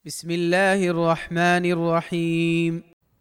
بسم الله الرحمن الرحيم.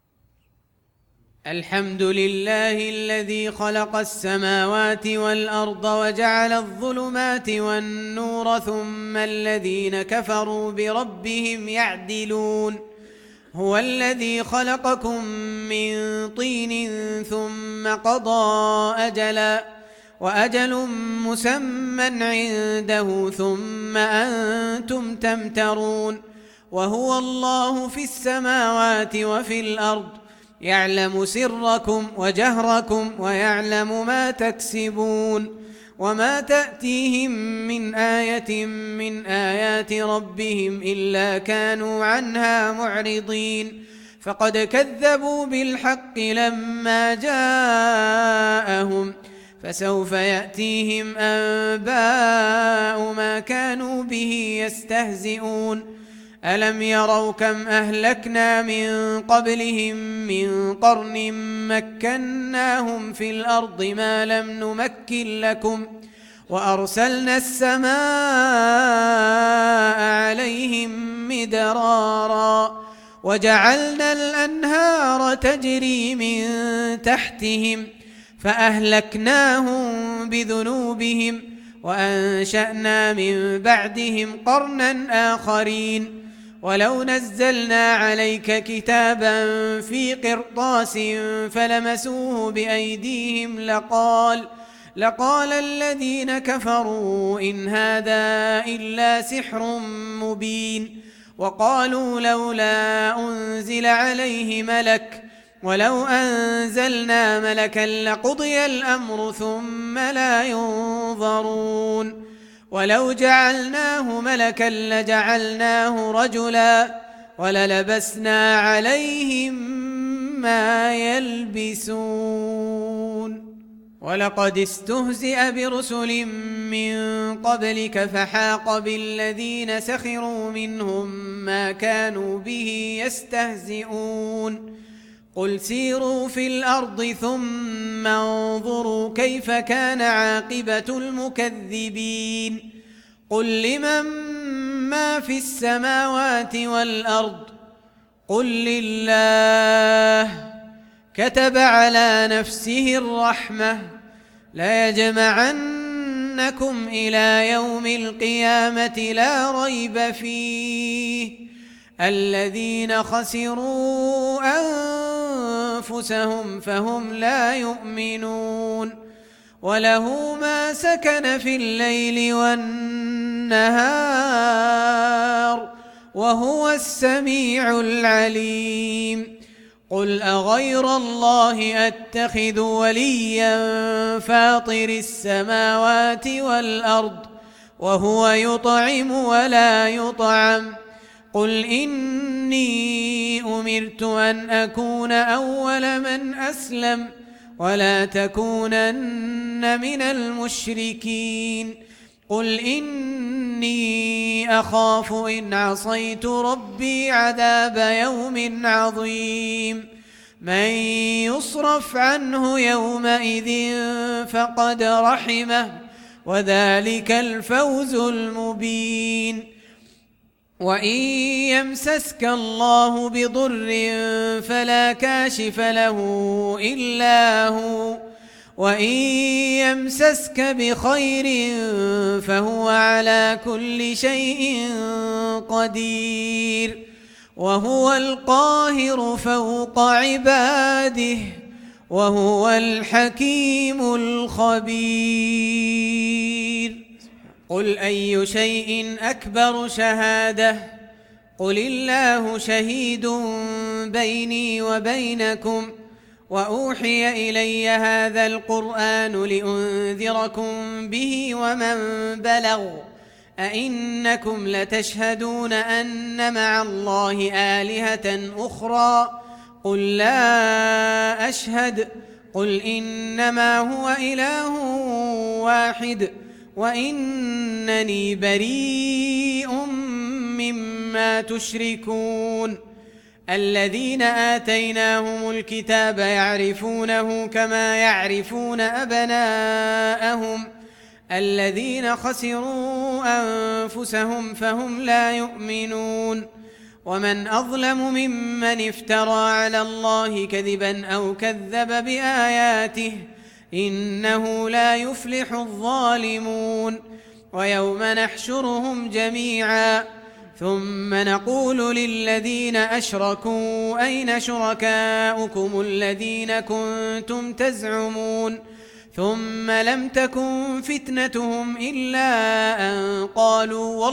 الحمد لله الذي خلق السماوات والأرض وجعل الظلمات والنور ثم الذين كفروا بربهم يعدلون. هو الذي خلقكم من طين ثم قضى أجلا وأجل مسمى عنده ثم أنتم تمترون. وهو الله في السماوات وفي الأرض يعلم سركم وجهركم ويعلم ما تكسبون. وما تأتيهم من آية من آيات ربهم إلا كانوا عنها معرضين. فقد كذبوا بالحق لما جاءهم فسوف يأتيهم أنباء ما كانوا به يستهزئون. ألم يروا كم أهلكنا من قبلهم من قرن مكناهم في الأرض ما لم نمكن لكم وأرسلنا السماء عليهم مدرارا وجعلنا الأنهار تجري من تحتهم فأهلكناهم بذنوبهم وأنشأنا من بعدهم قرنا آخرين. ولو نزلنا عليك كتابا في قرطاس فلمسوه بأيديهم لقال الذين كفروا إن هذا إلا سحر مبين. وقالوا لولا أنزل عليه ملك ولو أنزلنا ملكا لقضي الأمر ثم لا ينظرون. ولو جعلناه ملكا لجعلناه رجلا وللبسنا عليهم ما يلبسون. ولقد استهزئ برسل من قبلك فحاق بالذين سخروا منهم ما كانوا به يستهزئون. قل سيروا في الأرض ثم انظروا كيف كان عاقبة المكذبين. قل لمن ما في السماوات والأرض قل لله كتب على نفسه الرحمة ليجمعنكم إلى يوم القيامة لا ريب فيه الذين خسروا أنفسهم فهم لا يؤمنون. وله ما سكن في الليل والنهار وهو السميع العليم. قل أغير الله أتخذ وليا فاطر السماوات والأرض وهو يطعم ولا يطعم. قل إني أمرت أن أكون أول من أسلم ولا تكونن من المشركين. قل إني أخاف إن عصيت ربي عذاب يوم عظيم. من يصرف عنه يومئذ فقد رحمه وذلك الفوز المبين. وإن يمسسك الله بضر فلا كاشف له إلا هو وإن يمسسك بخير فهو على كل شيء قدير. وهو القاهر فوق عباده وهو الحكيم الخبير. قل أي شيء أكبر شهادة قل الله شهيد بيني وبينكم وأوحي إلي هذا القرآن لأنذركم به ومن بلغ أئنكم لتشهدون أن مع الله آلهة أخرى قل لا أشهد قل إنما هو إله واحد وإنني بريء مما تشركون. الذين آتيناهم الكتاب يعرفونه كما يعرفون أبناءهم الذين خسروا أنفسهم فهم لا يؤمنون. ومن أظلم ممن افترى على الله كذبا أو كذب بآياته إنه لا يفلح الظالمون ويوم نحشرهم جميعا ثم نقول للذين أشركوا أين شركاؤكم الذين كنتم تزعمون ثم لم تكن فتنتهم إلا أن قالوا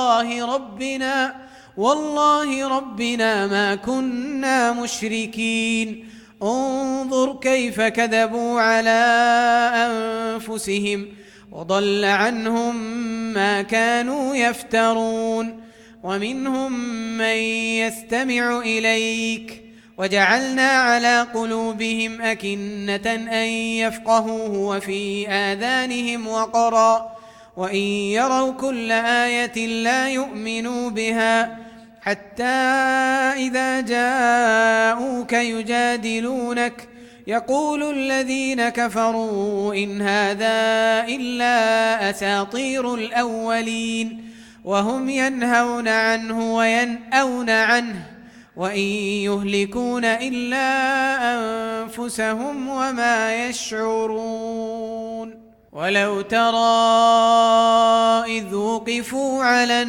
والله ربنا ما كنا مشركين انظر كيف كذبوا على أنفسهم وضل عنهم ما كانوا يفترون ومنهم من يستمع إليك وجعلنا على قلوبهم أكنة أن يفقهوه وفي آذانهم وقرا وإن يروا كل آية لا يؤمنوا بها حتى إذا جاءوك يجادلونك يقول الذين كفروا إن هذا إلا أساطير الأولين وهم ينهون عنه وينأون عنه وإن يهلكون إلا أنفسهم وما يشعرون ولو ترى إذ وقفوا على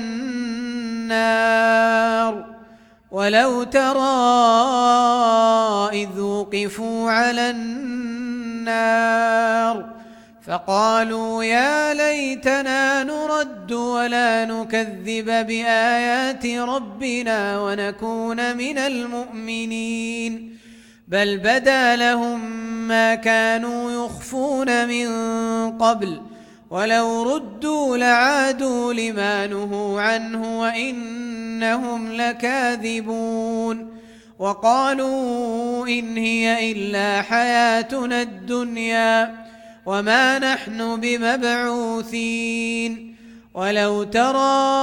النار فقالوا يا ليتنا نرد ولا نكذب بآيات ربنا ونكون من المؤمنين بل بدا لهم ما كانوا يخفون من قبل ولو ردوا لعادوا لما نهوا عنه وإنهم لكاذبون وقالوا إن هي إلا حياتنا الدنيا وما نحن بمبعوثين ولو ترى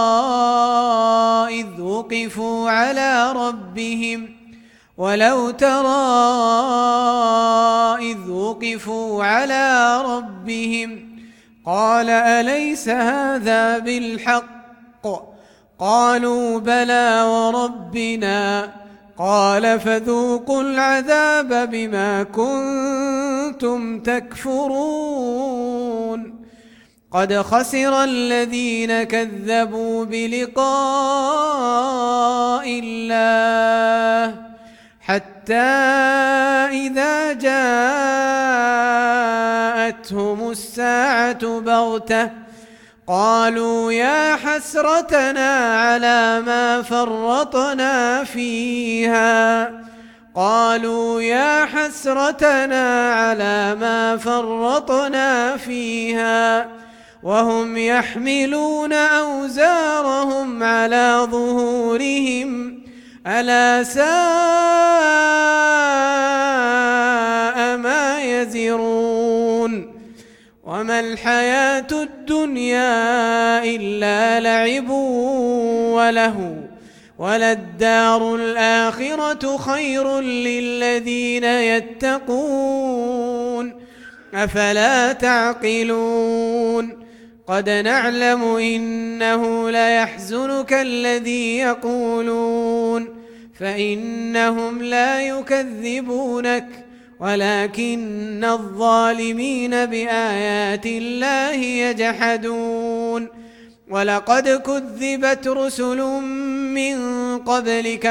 إذ وقفوا على ربهم قال أليس هذا بالحق قالوا بلى وربنا قال فذوقوا العذاب بما كنتم تكفرون قد خسر الذين كذبوا بلقاء الله حتى إذا جاءتهم الساعة بغتة قالوا يا حسرتنا على ما فرطنا فيها وهم يحملون أوزارهم على ظهورهم ألا ساء ما يزرون وما الحياة الدنيا إلا لعب ولهو وللدار الآخرة خير للذين يتقون أفلا تعقلون قد نعلم إنه ليحزنك الذي يقولون فإنهم لا يكذبونك ولكن الظالمين بآيات الله يجحدون ولقد كذبت رسل من قبلك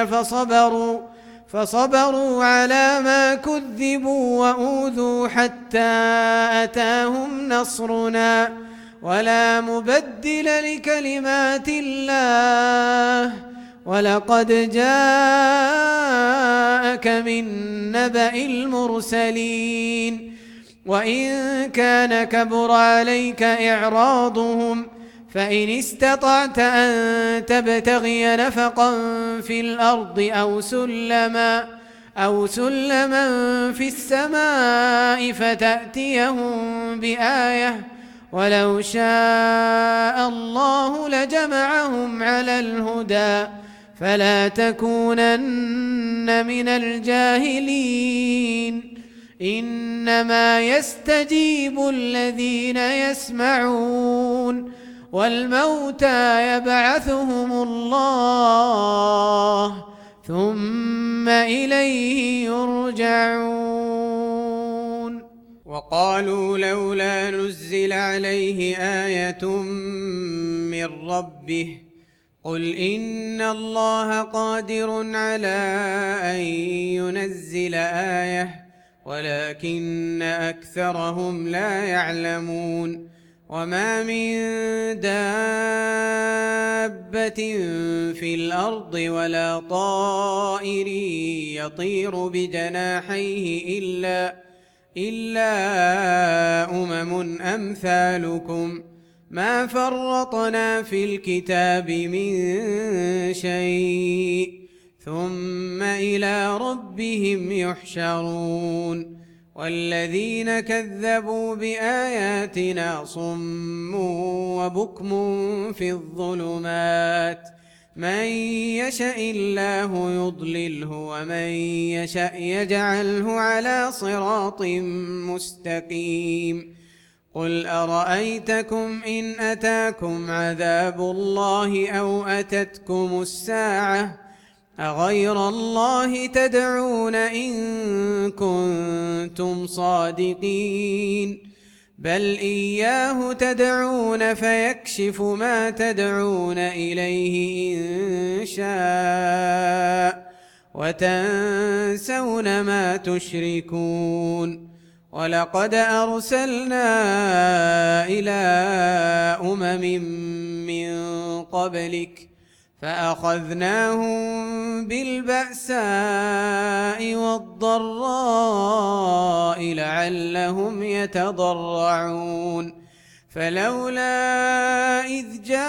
فصبروا على ما كذبوا وأوذوا حتى أتاهم نصرنا ولا مبدل لكلمات الله ولقد جاءك من نبأ المرسلين وإن كان كبر عليك إعراضهم فإن استطعت أن تبتغي نفقا في الأرض أو سلما في السماء فتأتيهم بآية ولو شاء الله لجمعهم على الهدى فلا تكونن من الجاهلين إنما يستجيب الذين يسمعون والموتى يبعثهم الله وقالوا لولا نزل عليه آية من ربه قل إن الله قادر على أن ينزل آية ولكن أكثرهم لا يعلمون وما من دابة في الأرض ولا طائر يطير بجناحيه إلا أمم أمثالكم ما فرطنا في الكتاب من شيء ثم إلى ربهم يحشرون والذين كذبوا بآياتنا صم وبكم في الظلمات من يشاء الله يضلله ومن يشاء يجعله على صراط مستقيم قل أرأيتكم إن أتاكم عذاب الله أو أتتكم الساعة أغير الله تدعون إن كنتم صادقين بل إياه تدعون فيكشف ما تدعون إليه إن شاء وتنسون ما تشركون ولقد أرسلنا إلى أمم من قبلك فأخذناهم بالبأساء والضراء لعلهم يتضرعون فلولا إذ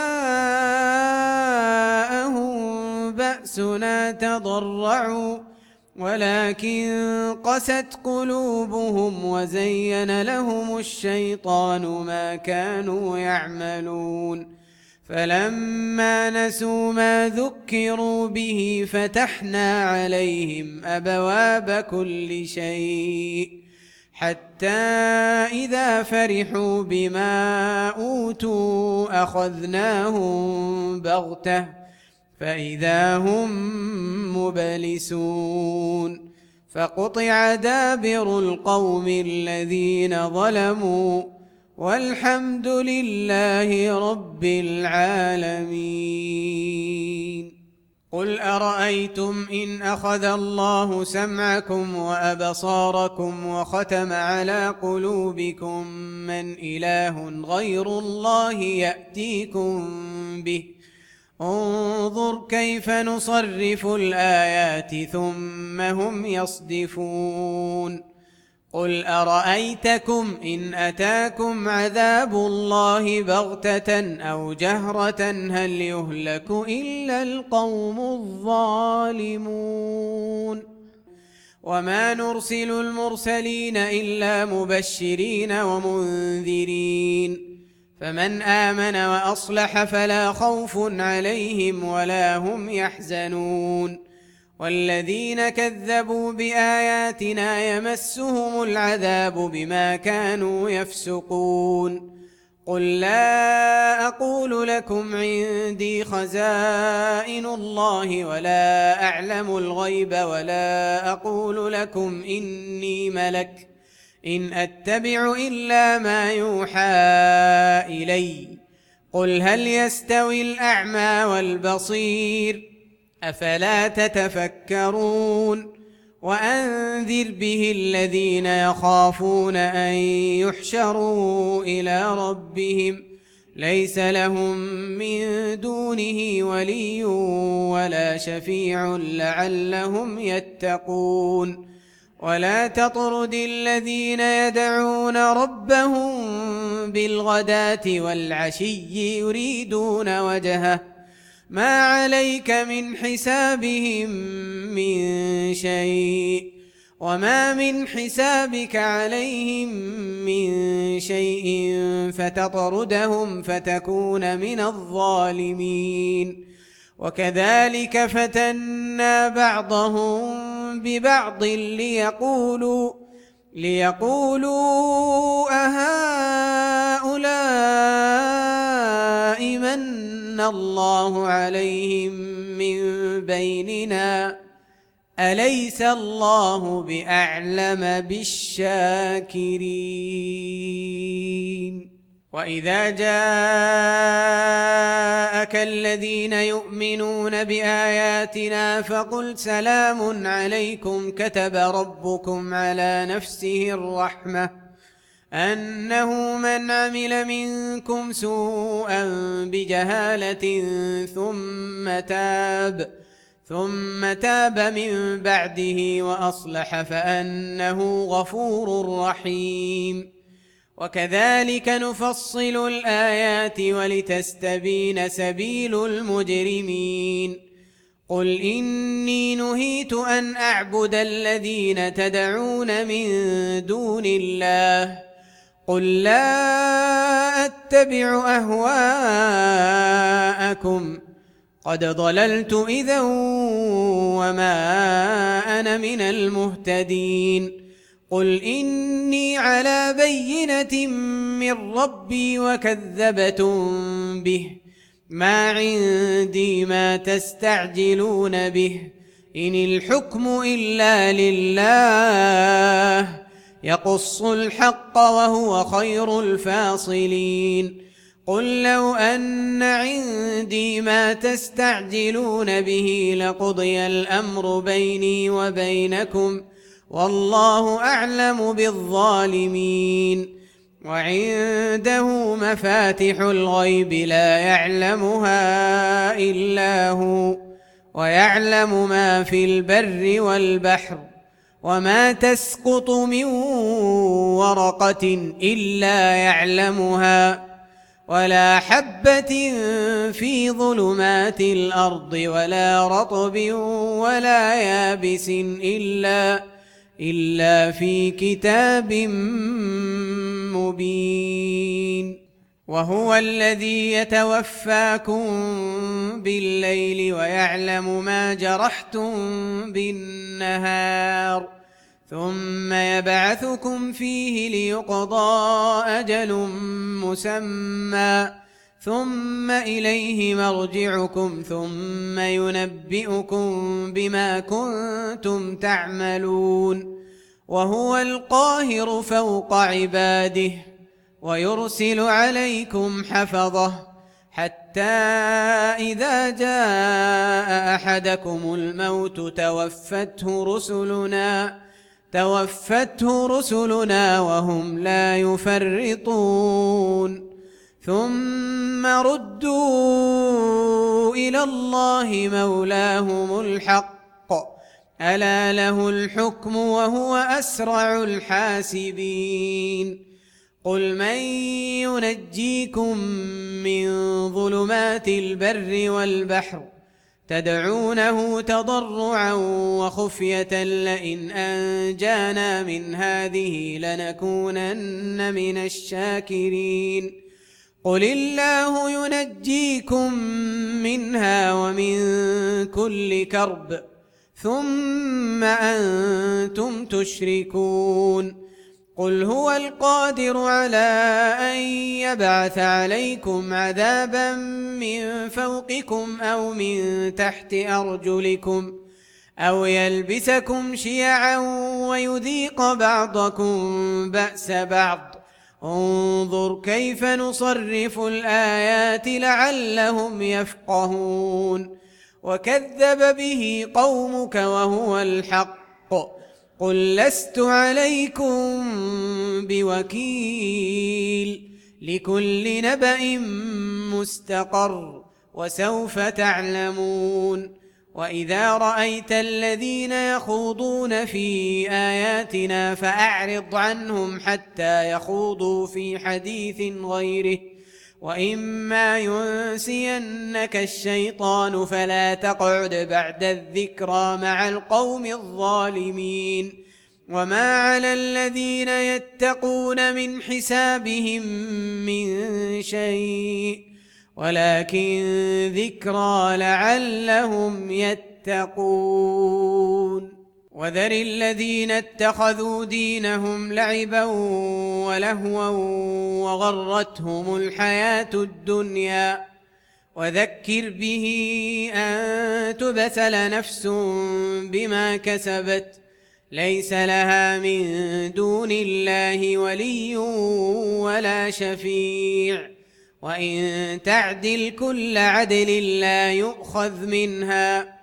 جاءهم بأسنا تضرعوا ولكن قست قلوبهم وزين لهم الشيطان ما كانوا يعملون فلما نسوا ما ذكروا به فتحنا عليهم أبواب كل شيء حتى إذا فرحوا بما أوتوا أخذناهم بغتة فإذا هم مبلسون فقطع دابر القوم الذين ظلموا والحمد لله رب العالمين قل أرأيتم إن أخذ الله سمعكم وأبصاركم وختم على قلوبكم من إله غير الله يأتيكم به انظر كيف نصرف الآيات ثم هم يصدفون قل أرأيتكم إن أتاكم عذاب الله بغتة أو جهرة هل يهلك إلا القوم الظالمون وما نرسل المرسلين إلا مبشرين ومنذرين فمن آمن وأصلح فلا خوف عليهم ولا هم يحزنون والذين كذبوا بآياتنا يمسهم العذاب بما كانوا يفسقون قل لا أقول لكم عندي خزائن الله ولا أعلم الغيب ولا أقول لكم إني ملك إن أتبع إلا ما يوحى إلي قل هل يستوي الأعمى والبصير أفلا تتفكرون وأنذر به الذين يخافون أن يحشروا إلى ربهم ليس لهم من دونه ولي ولا شفيع لعلهم يتقون ولا تطرد الذين يدعون ربهم بالغداة والعشي يريدون وجهه ما عليك من حسابهم من شيء وما من حسابك عليهم من شيء فتطردهم فتكون من الظالمين وكذلك فتنا بعضهم ببعض ليقولوا أهؤلاء من الله عليهم من بيننا أليس الله بأعلم بالشاكرين وإذا جاءك الذين يؤمنون بآياتنا فقل سلام عليكم كتب ربكم على نفسه الرحمة أنه من عمل منكم سوءا بجهالة ثم تاب من بعده وأصلح فأنه غفور رحيم وكذلك نفصل الآيات ولتستبين سبيل المجرمين قل إني نهيت أن أعبد الذين تدعون من دون الله قل لا أتبع أهواءكم قد ضللت إذا وما أنا من المهتدين قل إني على بينة من ربي وكذبتم به ما عندي ما تستعجلون به إن الحكم إلا لله يقص الحق وهو خير الفاصلين قل لو أن عندي ما تستعجلون به لقضي الأمر بيني وبينكم والله أعلم بالظالمين وعنده مفاتح الغيب لا يعلمها إلا هو ويعلم ما في البر والبحر وما تسقط من ورقة إلا يعلمها ولا حبة في ظلمات الأرض ولا رطب ولا يابس إلا في كتاب مبين وهو الذي يتوفاكم بالليل ويعلم ما جرحتم بالنهار ثم يبعثكم فيه ليقضى أجل مسمى ثم إليه مرجعكم ثم ينبئكم بما كنتم تعملون وهو القاهر فوق عباده ويرسل عليكم حفظه حتى إذا جاء أحدكم الموت توفته رسلنا وهم لا يفرطون ثم ردوا إلى الله مولاهم الحق ألا له الحكم وهو أسرع الحاسبين قل من ينجيكم من ظلمات البر والبحر تدعونه تضرعا وخفية لئن أنجانا من هذه لنكونن من الشاكرين قل الله ينجيكم منها ومن كل كرب ثم أنتم تشركون قل هو القادر على أن يبعث عليكم عذابا من فوقكم أو من تحت أرجلكم أو يلبسكم شيعا ويذيق بعضكم بأس بعض انظر كيف نصرف الآيات لعلهم يفقهون وكذب به قومك وهو الحق قل لست عليكم بوكيل لكل نبأ مستقر وسوف تعلمون وإذا رأيت الذين يخوضون في آياتنا فأعرض عنهم حتى يخوضوا في حديث غيره وإما ينسينك الشيطان فلا تقعد بعد الذكرى مع القوم الظالمين وما على الذين يتقون من حسابهم من شيء ولكن ذكرى لعلهم يتقون وذر الذين اتخذوا دينهم لعبا ولهوا وغرتهم الحياة الدنيا وذكر به أن تبسل نفس بما كسبت ليس لها من دون الله ولي ولا شفيع وإن تعدل كل عدل لا يؤخذ منها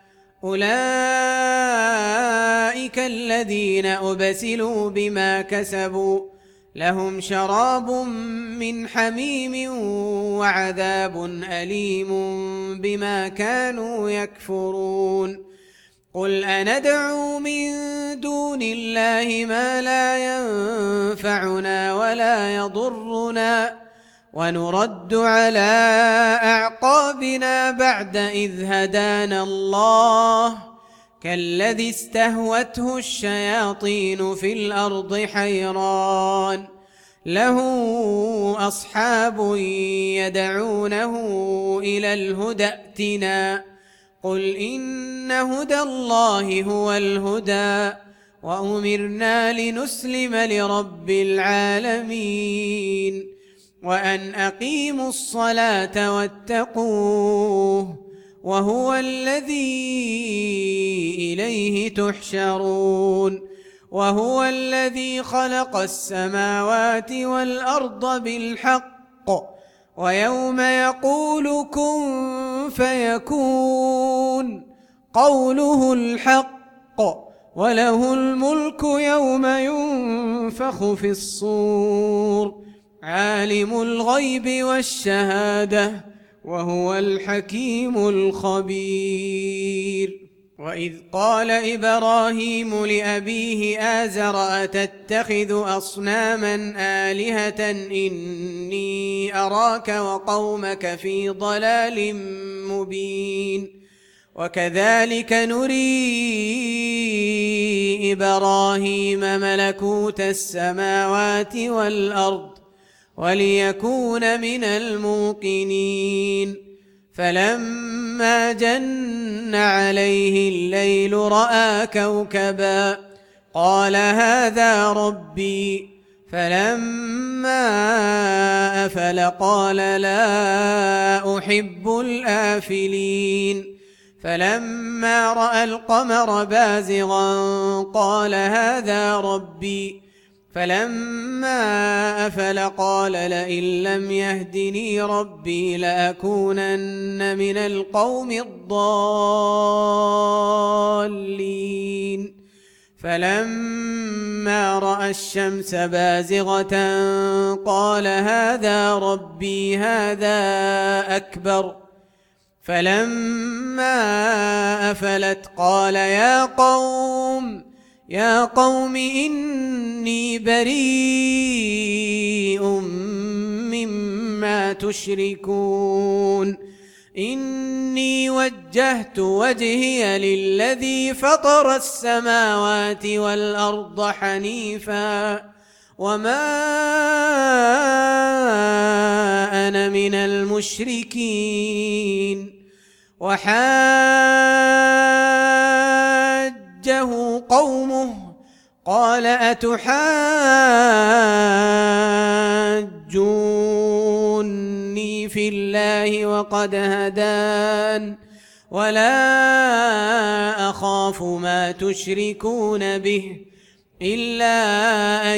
أولئك الذين أبسلوا بما كسبوا لهم شراب من حميم وعذاب أليم بما كانوا يكفرون قل أندعو من دون الله ما لا ينفعنا ولا يضرنا ونرد على أعقابنا بعد إذ هدانا الله كالذي استهوته الشياطين في الأرض حيران له أصحاب يدعونه إلى الهدى ائتنا قل إن هدى الله هو الهدى وأمرنا لنسلم لرب العالمين وأن أقيموا الصلاة واتقوه وهو الذي إليه تحشرون وهو الذي خلق السماوات والأرض بالحق ويوم يقول كن فيكون قوله الحق وله الملك يوم ينفخ في الصور عالم الغيب والشهادة وهو الحكيم الخبير وإذ قال إبراهيم لأبيه آزر أتتخذ أصناما آلهة إني أراك وقومك في ضلال مبين وكذلك نري إبراهيم ملكوت السماوات والأرض وليكون من الموقنين فلما جن عليه الليل رأى كوكبا قال هذا ربي فلما أفل قال لا أحب الآفلين فلما رأى القمر بازغا قال هذا ربي فلما أفل قال لئن لم يهدني ربي لأكونن من القوم الضالين فلما رأى الشمس بازغة قال هذا ربي هذا أكبر فلما أفلت قال يا قوم إني بريء مما تشركون إني وجهت وجهي للذي فطر السماوات والأرض حنيفا وما أنا من المشركين وحاجه قومه قال أتحاجوني في الله وقد هدان ولا أخاف ما تشركون به إلا أن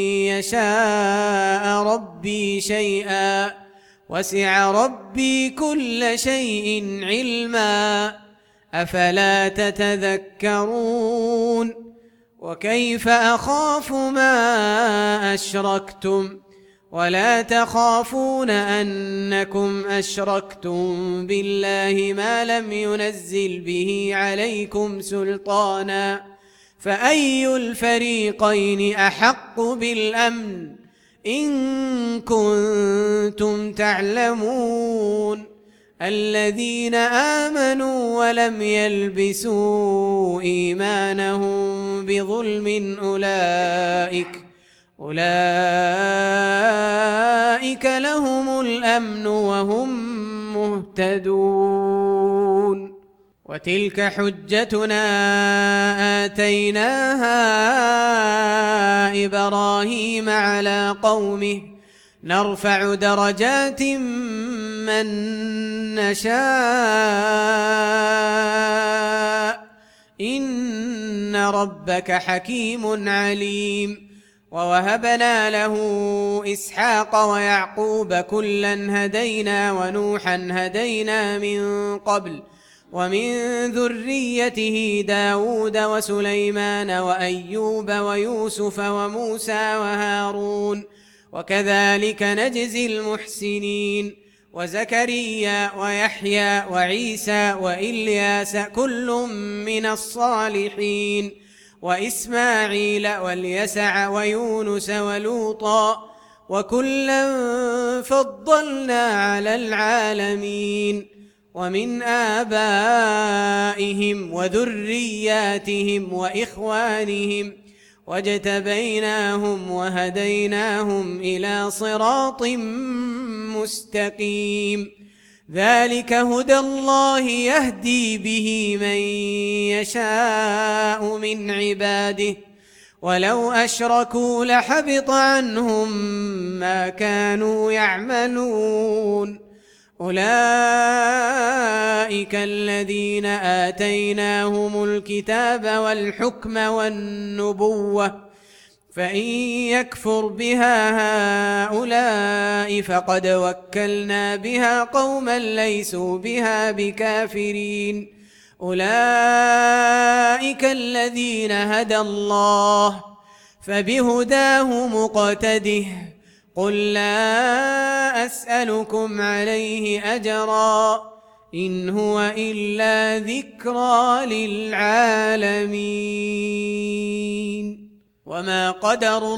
يشاء ربي شيئا وسع ربي كل شيء علما أفلا تتذكرون وكيف أخاف ما أشركتم ولا تخافون أنكم أشركتم بالله ما لم ينزل به عليكم سلطانا فأي الفريقين أحق بالأمن إن كنتم تعلمون الذين آمنوا ولم يلبسوا إيمانهم بظلم أولئك لهم الأمن وهم مهتدون وتلك حجتنا آتيناها إبراهيم على قومه نرفع درجات من نشاء إن ربك حكيم عليم. ووهبنا له إسحاق ويعقوب كلا هدينا ونوحا هدينا من قبل ومن ذريته داود وسليمان وأيوب ويوسف وموسى وهارون وكذلك نجزي المحسنين. وزكريا ويحيى وعيسى وإلياس كل من الصالحين وإسماعيل واليسع ويونس ولوطا وكلا فضلنا على العالمين. ومن آبائهم وذرياتهم وإخوانهم واجتبيناهم وهديناهم إلى صراط مستقيم. ذلك هدى الله يهدي به من يشاء من عباده ولو أشركوا لحبط عنهم ما كانوا يعملون. أولئك الذين آتيناهم الكتاب والحكم والنبوة فإن يكفر بها هؤلاء فقد وكلنا بها قوما ليسوا بها بكافرين. أولئك الذين هدى الله فبهداه مقتده. قل لا أسألكم عليه أجرا إن هو إلا ذكرى للعالمين. وما قدروا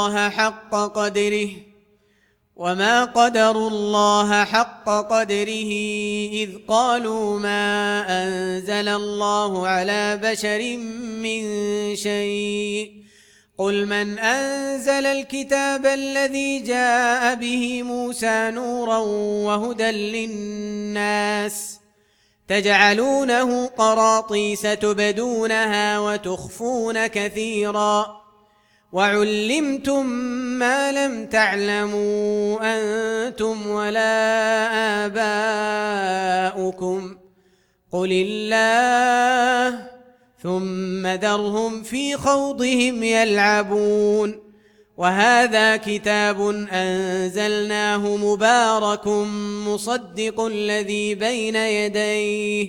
الله حق قدره إذ قالوا ما أنزل الله على بشر من شيء. قل من أنزل الكتاب الذي جاء به موسى نورا وهدى للناس تجعلونه قراطيس تبدونها وتخفون كثيرا وعلمتم ما لم تعلموا أنتم ولا آباؤكم قل الله ثم ذرهم في خوضهم يلعبون. وهذا كتاب أنزلناه مبارك مصدق الذي بين يديه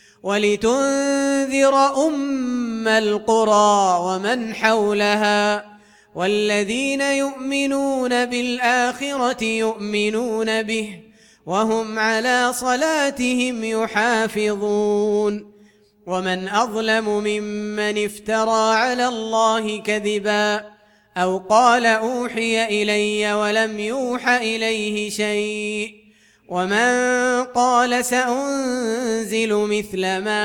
ولتنذر أم القرى ومن حولها والذين يؤمنون بالآخرة يؤمنون به وهم على صلاتهم يحافظون. ومن أظلم ممن افترى على الله كذبا أو قال أوحي إلي ولم يوح إليه شيء ومن قال سأنزل مثل ما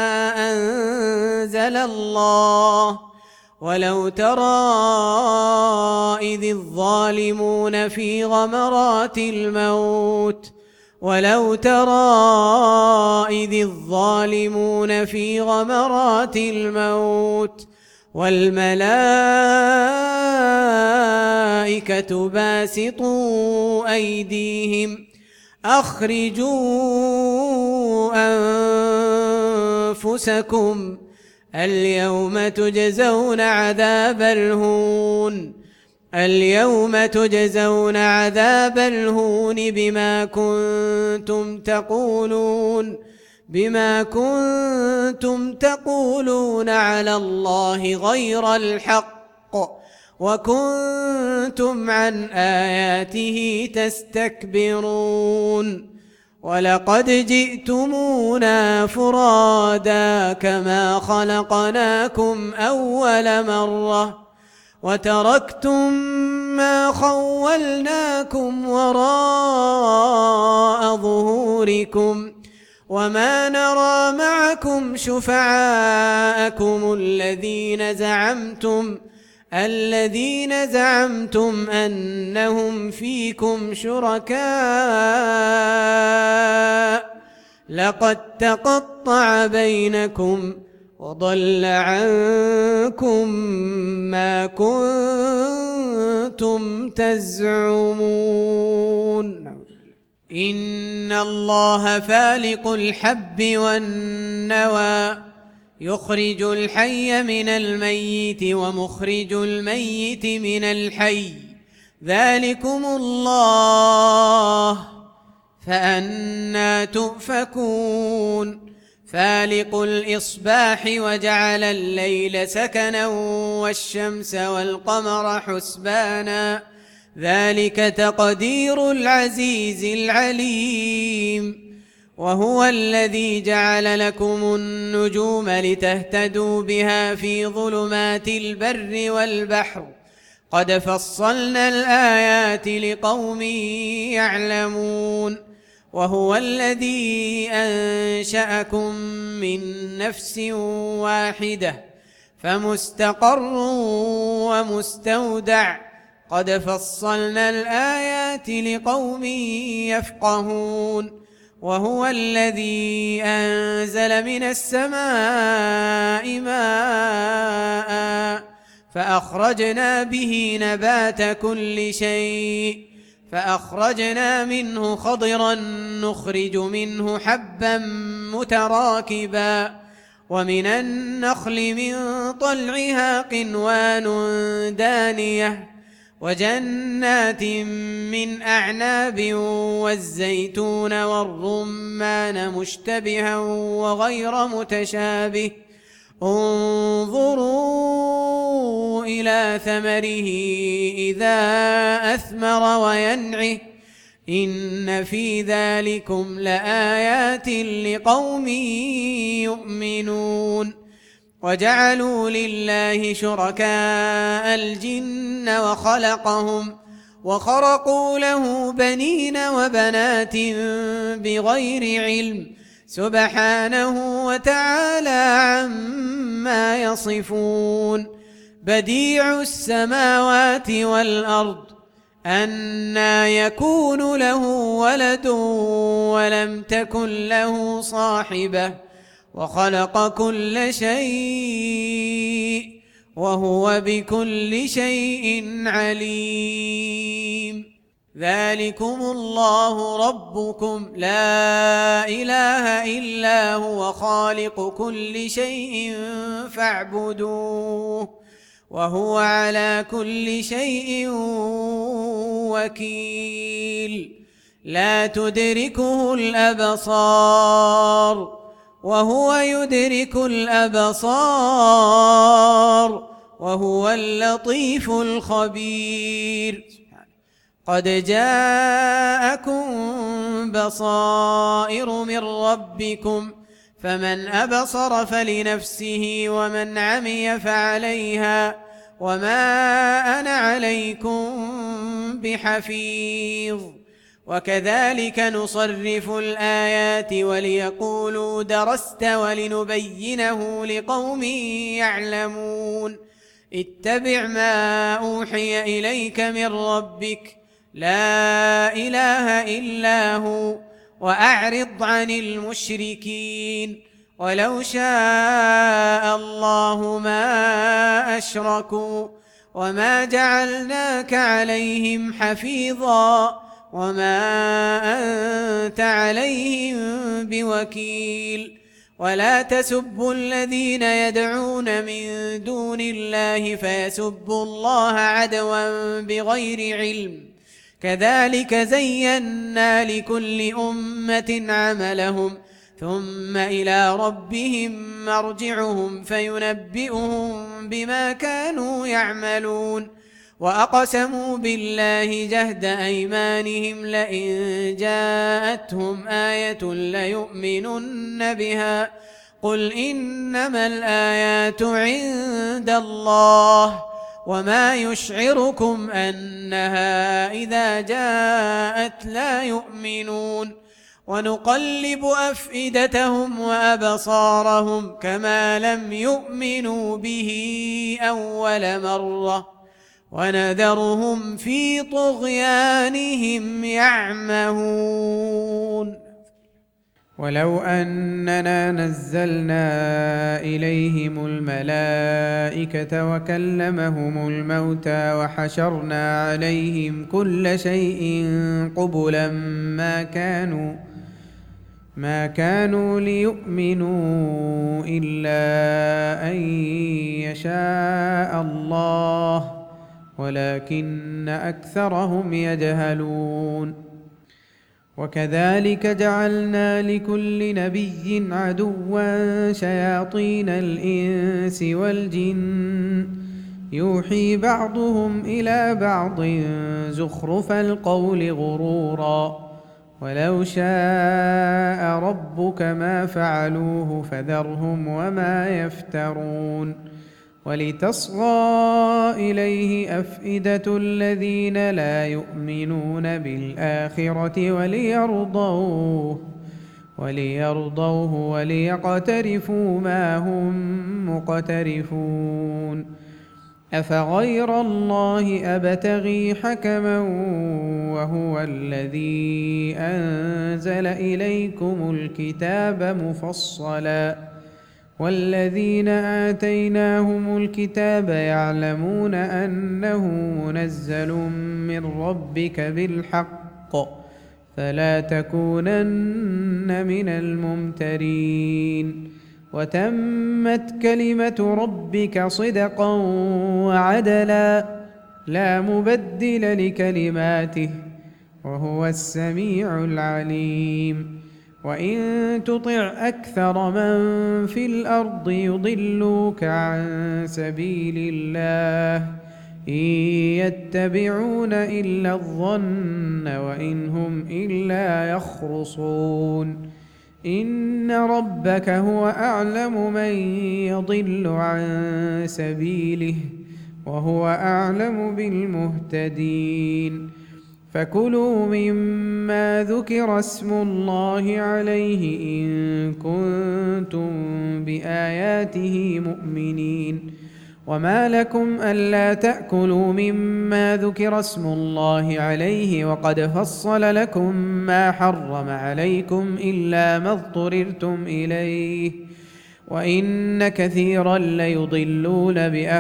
أنزل الله. ولو ترى إذ الظالمون في غمرات الموت والملائكة باسطوا أيديهم أخرجوا أنفسكم اليوم تجزون عذاب الهون بما كنتم تقولون على الله غير الحق وكنتم عن آياته تستكبرون. ولقد جئتمونا فرادا كما خلقناكم أول مرة وتركتم ما خولناكم وراء ظهوركم وما نرى معكم شفعاءكم الذين زعمتم أنهم فيكم شركاء لقد تقطع بينكم وضل عنكم ما كنتم تزعمون. إن الله فالق الحب والنوى يخرج الحي من الميت ومخرج الميت من الحي ذلكم الله فأنى تؤفكون فالق الإصباح وجعل الليل سكنا والشمس والقمر حسبانا ذلك تقدير العزيز العليم وهو الذي جعل لكم النجوم لتهتدوا بها في ظلمات البر والبحر قد فصلنا الآيات لقوم يعلمون وهو الذي أنشأكم من نفس واحدة فمستقر ومستودع قد فصلنا الآيات لقوم يفقهون وهو الذي أنزل من السماء ماء فأخرجنا به نبات كل شيء فأخرجنا منه خضرا نخرج منه حبا متراكبا ومن النخل من طلعها قنوان دانية وجنات من أعناب والزيتون والرمان مشتبها وغير متشابه انظروا إلى ثمره إذا أثمر وينعه إن في ذلكم لآيات لقوم يؤمنون وجعلوا لله شركاء الجن وخلقهم وخرقوا له بنين وبنات بغير علم سبحانه وتعالى عما يصفون بديع السماوات والأرض أنى يكون له ولد ولم تكن له صاحبة وخلق كل شيء وهو بكل شيء عليم ذلكم الله ربكم لا إله إلا هو خالق كل شيء فاعبدوه وهو على كل شيء وكيل لا تدركه الأبصار وهو يدرك الأبصار وهو اللطيف الخبير قد جاءكم بصائر من ربكم فمن أبصر فلنفسه ومن عمي فعليها وما أنا عليكم بحفيظ وكذلك نصرف الآيات وليقولوا درست ولنبينه لقوم يعلمون اتبع ما أوحي إليك من ربك لا إله إلا هو وأعرض عن المشركين ولو شاء الله ما أشركوا وما جعلناك عليهم حفيظا وما أنت عليهم بوكيل ولا تسبوا الذين يدعون من دون الله فيسبوا الله عدوا بغير علم كذلك زينا لكل أمة عملهم ثم إلى ربهم مرجعهم فينبئهم بما كانوا يعملون وأقسموا بالله جهد أيمانهم لئن جاءتهم آية ليؤمنن بها قل إنما الآيات عند الله وما يشعركم أنها إذا جاءت لا يؤمنون ونقلب أفئدتهم وأبصارهم كما لم يؤمنوا به أول مرة ونذرهم في طغيانهم يعمهون ولو أننا نزلنا إليهم الملائكة وكلمهم الموتى وحشرنا عليهم كل شيء قبلا ما كانوا ليؤمنوا إلا أن يشاء الله ولكن أكثرهم يجهلون. وكذلك جعلنا لكل نبي عدوا شياطين الإنس والجن يوحي بعضهم إلى بعض زخرف القول غرورا ولو شاء ربك ما فعلوه فذرهم وما يفترون. ولتصغى إليه أفئدة الذين لا يؤمنون بالآخرة وليرضوه وليقترفوا ما هم مقترفون. أفغير الله أبتغي حكما وهو الذي أنزل إليكم الكتاب مفصلا والذين آتيناهم الكتاب يعلمون أنه منزل من ربك بالحق فلا تكونن من الممترين. وتمت كلمة ربك صدقا وعدلا لا مبدل لكلماته وهو السميع العليم. وإن تطع أكثر من في الأرض يضلوك عن سبيل الله إن يتبعون إلا الظن وإن هم إلا يخرصون. إن ربك هو أعلم من يضل عن سبيله وهو أعلم بالمهتدين. فكلوا مما ذكر اسم الله عليه إن كنتم بآياته مؤمنين. وما لكم ألا تأكلوا مما ذكر اسم الله عليه وقد فصل لكم ما حرم عليكم إلا ما اضطررتم إليه وإن كثيرا ليضلون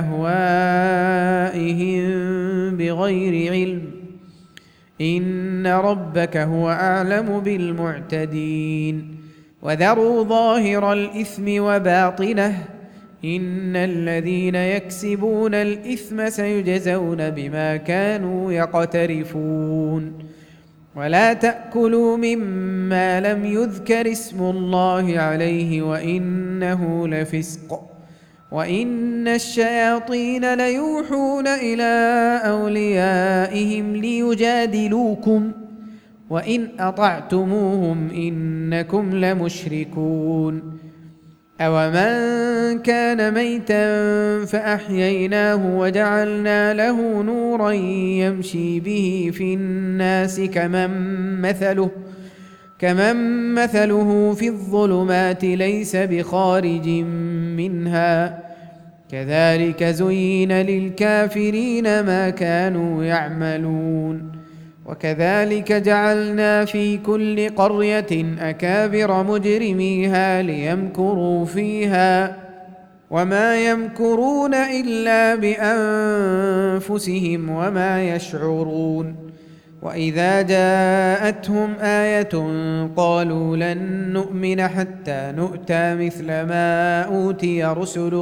بأهوائهم بغير علم. إن ربك هو أعلم بالمعتدين. وذروا ظاهر الإثم وباطنه إن الذين يكسبون الإثم سيجزون بما كانوا يقترفون. ولا تأكلوا مما لم يذكر اسم الله عليه وإنه لفسق وإن الشياطين ليوحون إلى أوليائهم ليجادلوكم وإن أطعتموهم إنكم لمشركون. أومن كان ميتا فأحييناه وجعلنا له نورا يمشي به في الناس كمن مثله في الظلمات ليس بخارج منها كذلك زين للكافرين ما كانوا يعملون. وكذلك جعلنا في كل قرية أكابر مجرميها ليمكروا فيها وما يمكرون إلا بأنفسهم وما يشعرون. وإذا جاءتهم آية قالوا لن نؤمن حتى نؤتى مثل ما أوتي رسل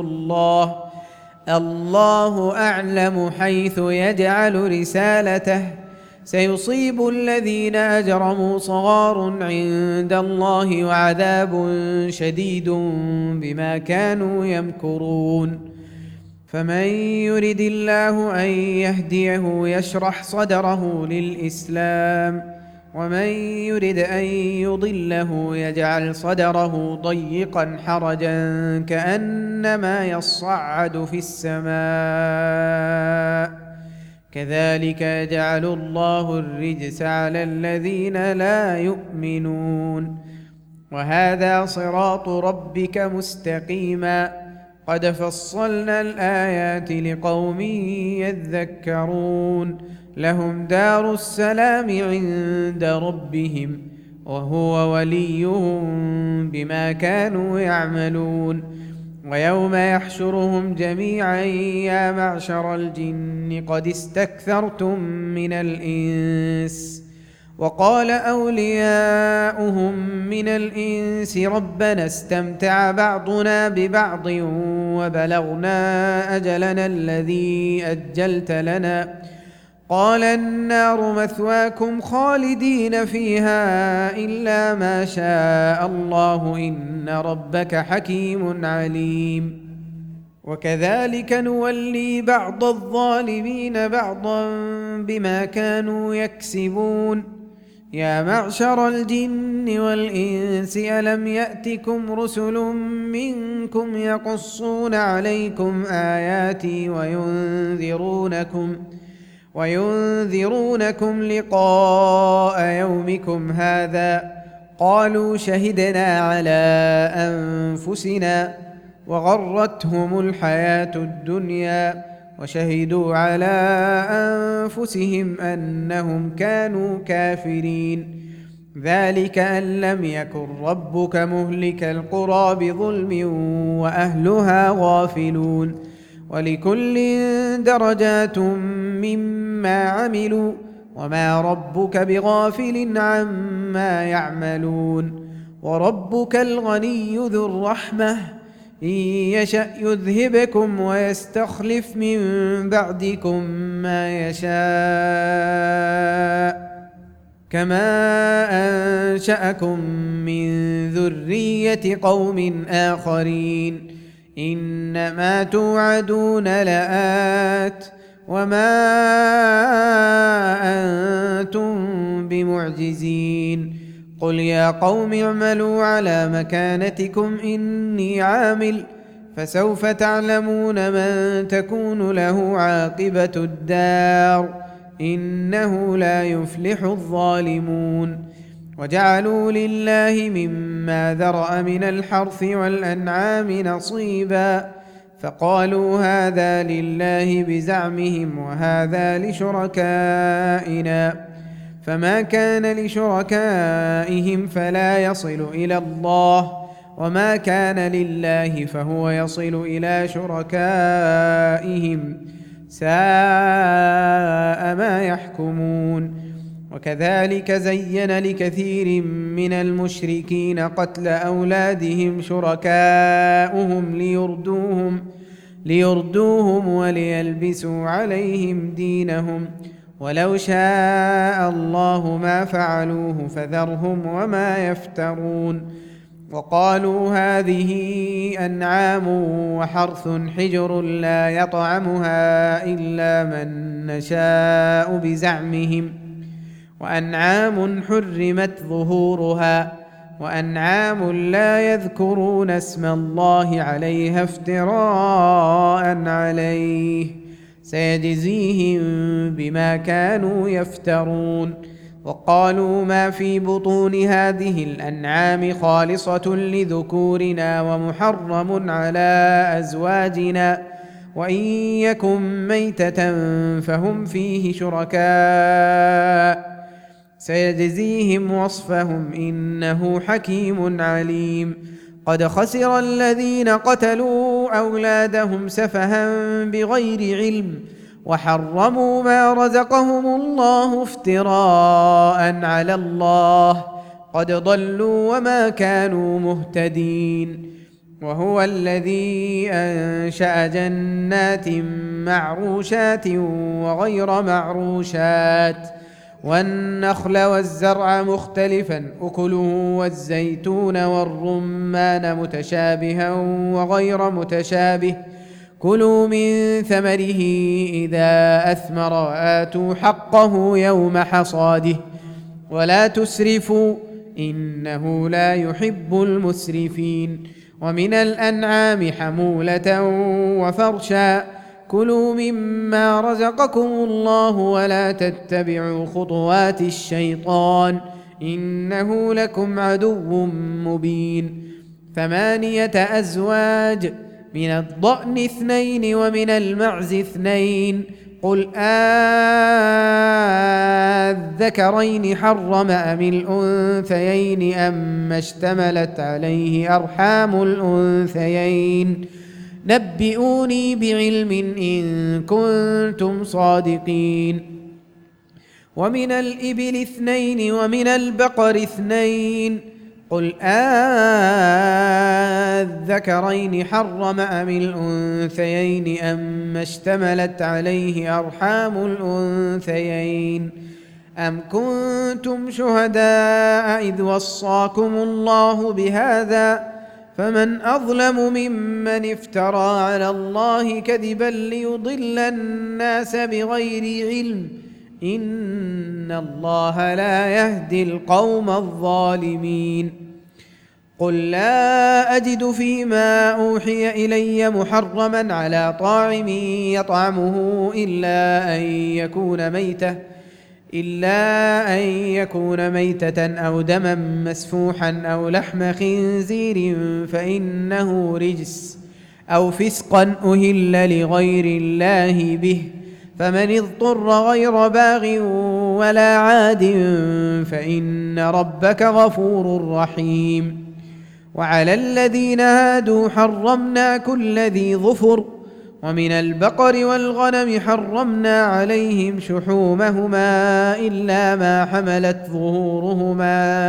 الله أعلم حيث يجعل رسالته سيصيب الذين أجرموا صغار عند الله وعذاب شديد بما كانوا يمكرون. فمن يرد الله أن يهديه يشرح صدره للإسلام ومن يرد أن يضله يجعل صدره ضيقا حرجا كأنما يصعد في السماء كذلك يجعل الله الرجس على الذين لا يؤمنون. وهذا صراط ربك مستقيما قد فصلنا الآيات لقوم يذكرون. لهم دار السلام عند ربهم وهو وليهم بما كانوا يعملون. ويوم يحشرهم جميعا يا معشر الجن قد استكثرتم من الإنس. وقال أولياؤهم من الإنس ربنا استمتع بعضنا ببعض وبلغنا أجلنا الذي أجلت لنا قال النار مثواكم خالدين فيها إلا ما شاء الله إن ربك حكيم عليم. وكذلك نولي بعض الظالمين بعضا بما كانوا يكسبون. يا معشر الجن والإنس ألم يأتكم رسل منكم يقصون عليكم آياتي وينذرونكم لقاء يومكم هذا قالوا شهدنا على أنفسنا وغرتهم الحياة الدنيا وشهدوا على أنفسهم أنهم كانوا كافرين. ذلك أن لم يكن ربك مهلك القرى بظلم وأهلها غافلون. ولكل درجات مما عملوا وما ربك بغافل عما يعملون. وربك الغني ذو الرحمة إن يشأ يذهبكم ويستخلف من بعدكم ما يشاء كما أنشأكم من ذرية قوم آخرين. إنما توعدون لآت وما أنتم بمعجزين. قل يا قوم اعملوا على مكانتكم إني عامل فسوف تعلمون من تكون له عاقبة الدار إنه لا يفلح الظالمون. وجعلوا لله مما ذرأ من الحرث والأنعام نصيبا فقالوا هذا لله بزعمهم وهذا لشركائنا فما كان لشركائهم فلا يصل إلى الله وما كان لله فهو يصل إلى شركائهم ساء ما يحكمون. وكذلك زين لكثير من المشركين قتل أولادهم شركاؤهم ليردوهم وليلبسوا عليهم دينهم ولو شاء الله ما فعلوه فذرهم وما يفترون. وقالوا هذه أنعام وحرث حجر لا يطعمها إلا من نشاء بزعمهم وأنعام حرمت ظهورها وأنعام لا يذكرون اسم الله عليها افتراء عليه سيجزيهم بما كانوا يفترون. وقالوا ما في بطون هذه الأنعام خالصة لذكورنا ومحرم على أزواجنا وإن يكن ميتة فهم فيه شركاء سيجزيهم وصفهم إنه حكيم عليم. قد خسر الذين قتلوا أولادهم سفها بغير علم وحرموا ما رزقهم الله افتراء على الله قد ضلوا وما كانوا مهتدين. وهو الذي أنشأ جنات معروشات وغير معروشات والنخل والزرع مختلفا أكله والزيتون والرمان متشابها وغير متشابه كلوا من ثمره إذا أثمر وآتوا حقه يوم حصاده ولا تسرفوا إنه لا يحب المسرفين. ومن الأنعام حمولة وفرشا كلوا مما رزقكم الله ولا تتبعوا خطوات الشيطان إنه لكم عدو مبين. 8 أزواج من الضأن 2 ومن المعز 2 قل أذكرين حرم أم الأنثيين أم اشتملت عليه أرحام الأنثيين نبئوني بعلم إن كنتم صادقين ومن الإبل 2 ومن البقر 2 قل أذكرين حرم أم الأنثيين أم اشتملت عليه أرحام الأنثيين أم كنتم شهداء إذ وصاكم الله بهذا فمن أظلم ممن افترى على الله كذبا ليضل الناس بغير علم إن الله لا يهدي القوم الظالمين قل لا أجد فيما أوحي إلي محرما على طاعم يطعمه إلا أن يكون ميتة أو دما مسفوحا أو لحم خنزير فإنه رجس أو فسقا أهل لغير الله به فمن اضطر غير باغ ولا عاد فإن ربك غفور رحيم وعلى الذين هادوا حرمنا كل ذي ظفر ومن البقر والغنم حرمنا عليهم شحومهما إلا ما حملت ظهورهما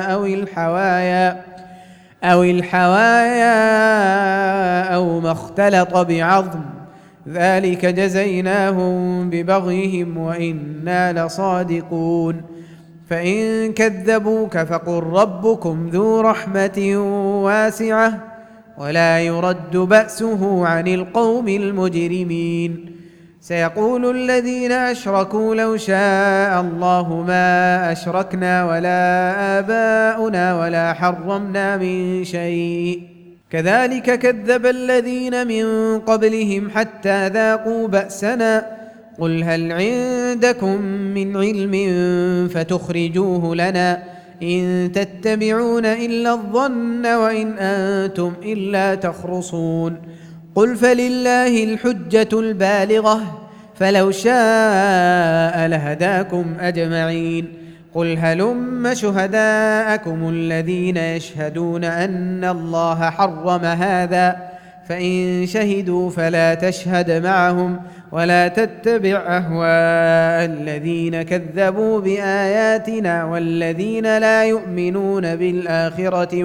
أو الحوايا أو ما اختلط بعظم ذلك جزيناهم ببغيهم وإنا لصادقون فإن كذبوك فقل ربكم ذو رحمة واسعة ولا يرد بأسه عن القوم المجرمين سيقول الذين أشركوا لو شاء الله ما أشركنا ولا آباؤنا ولا حرمنا من شيء كذلك كذب الذين من قبلهم حتى ذاقوا بأسنا قل هل عندكم من علم فتخرجوه لنا إن تتبعون إلا الظن وإن أنتم إلا تخرصون قل فلله الحجة البالغة فلو شاء لهداكم أجمعين قل هلم شهداءكم الذين يشهدون أن الله حرم هذا فإن شهدوا فلا تشهد معهم ولا تتبع أهواء الذين كذبوا بآياتنا والذين لا يؤمنون بالآخرة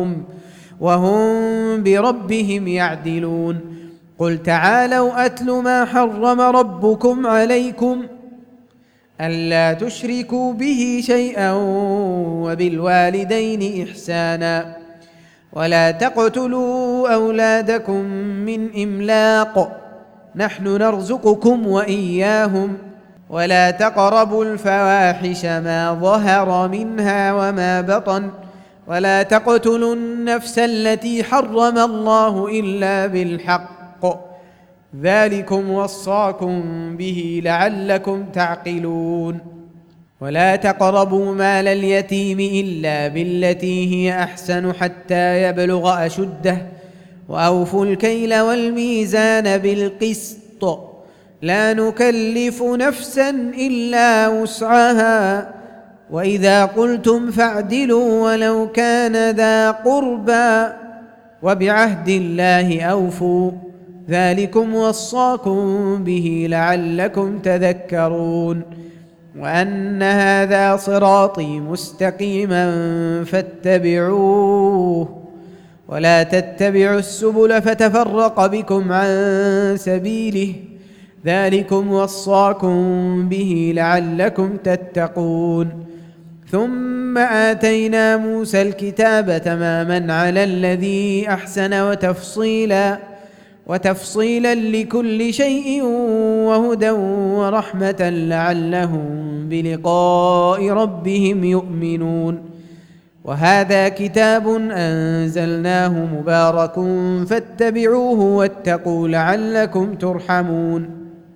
وهم بربهم يعدلون قل تعالوا أتل ما حرم ربكم عليكم ألا تشركوا به شيئا وبالوالدين إحسانا ولا تقتلوا أولادكم من إملاق نحن نرزقكم وإياهم ولا تقربوا الفواحش ما ظهر منها وما بطن ولا تقتلوا النفس التي حرم الله إلا بالحق ذلكم وصاكم به لعلكم تعقلون ولا تقربوا مال اليتيم إلا بالتي هي أحسن حتى يبلغ أشده وأوفوا الكيل والميزان بالقسط لا نكلف نفسا إلا وسعها وإذا قلتم فاعدلوا ولو كان ذا قربى وبعهد الله أوفوا ذلكم وصاكم به لعلكم تذكرون وأن هذا صراطي مستقيما فاتبعوه ولا تتبعوا السبل فتفرق بكم عن سبيله ذلكم وصاكم به لعلكم تتقون ثم آتينا موسى الكتاب تماما على الذي أحسن وتفصيلا لكل شيء وهدى ورحمة لعلهم بلقاء ربهم يؤمنون وهذا كتاب أنزلناه مبارك فاتبعوه واتقوا لعلكم ترحمون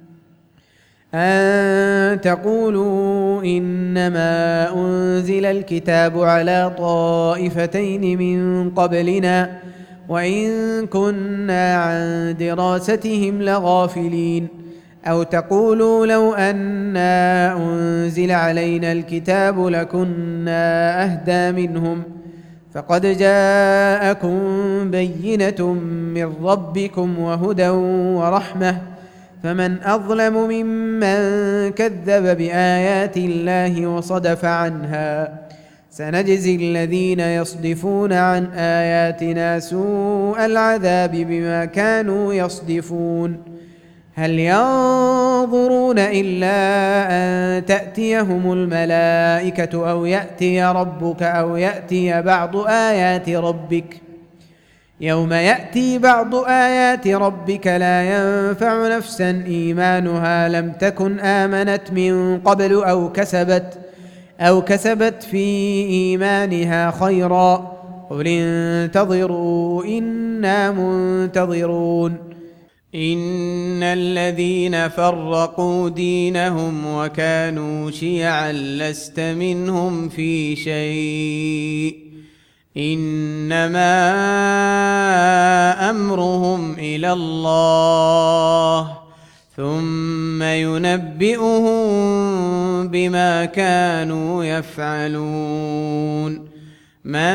أن تقولوا إنما أنزل الكتاب على طائفتين من قبلنا وإن كنا عن دراستهم لغافلين أو تقولوا لو أنا أنزل علينا الكتاب لكنا أهدى منهم فقد جاءكم بينة من ربكم وهدى ورحمة فمن أظلم ممن كذب بآيات الله وصدف عنها سنجزي الذين يصدفون عن آياتنا سوء العذاب بما كانوا يصدفون هل ينظرون إلا أن تأتيهم الملائكة أو يأتي ربك أو يأتي بعض آيات ربك يوم يأتي بعض آيات ربك لا ينفع نفسا إيمانها لم تكن آمنت من قبل أو كسبت في إيمانها خيرا قل انتظروا إنا منتظرون إن الذين فرقوا دينهم وكانوا شيعا لست منهم في شيء إنما أمرهم إلى الله ثم ينبئهم بما كانوا يفعلون من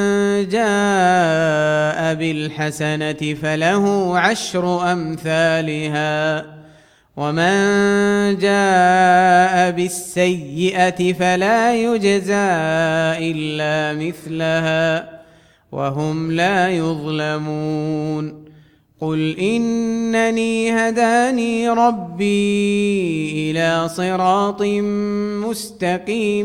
جاء بالحسنة فله 10 أمثالها ومن جاء بالسيئة فلا يجزى إلا مثلها وهم لا يظلمون قل إنني هداني ربي إلى صراط مستقيم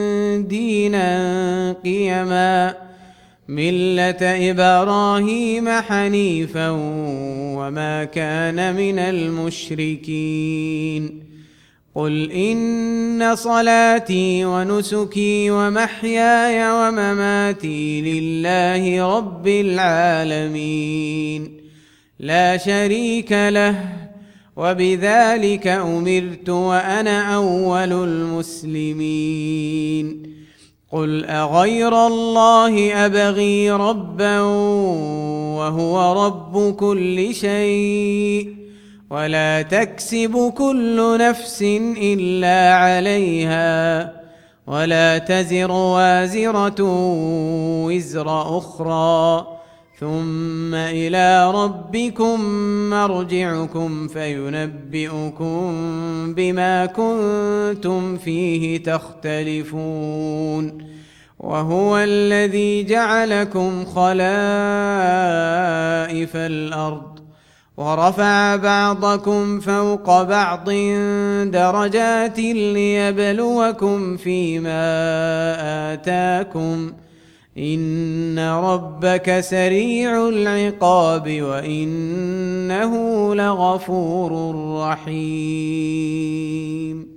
دينا قيما ملة إبراهيم حنيفا وما كان من المشركين قل إن صلاتي ونسكي ومحياي ومماتي لله رب العالمين لا شريك له وبذلك أمرت وأنا أول المسلمين قل أغير الله أبغي ربا وهو رب كل شيء ولا تكسب كل نفس إلا عليها ولا تزر وازرة وزر أخرى ثم إلى ربكم مرجعكم فينبئكم بما كنتم فيه تختلفون وهو الذي جعلكم خلائف الأرض ورفع بعضكم فوق بعض درجات ليبلوكم فيما آتاكم إن ربك سريع العقاب وإنه لغفور رحيم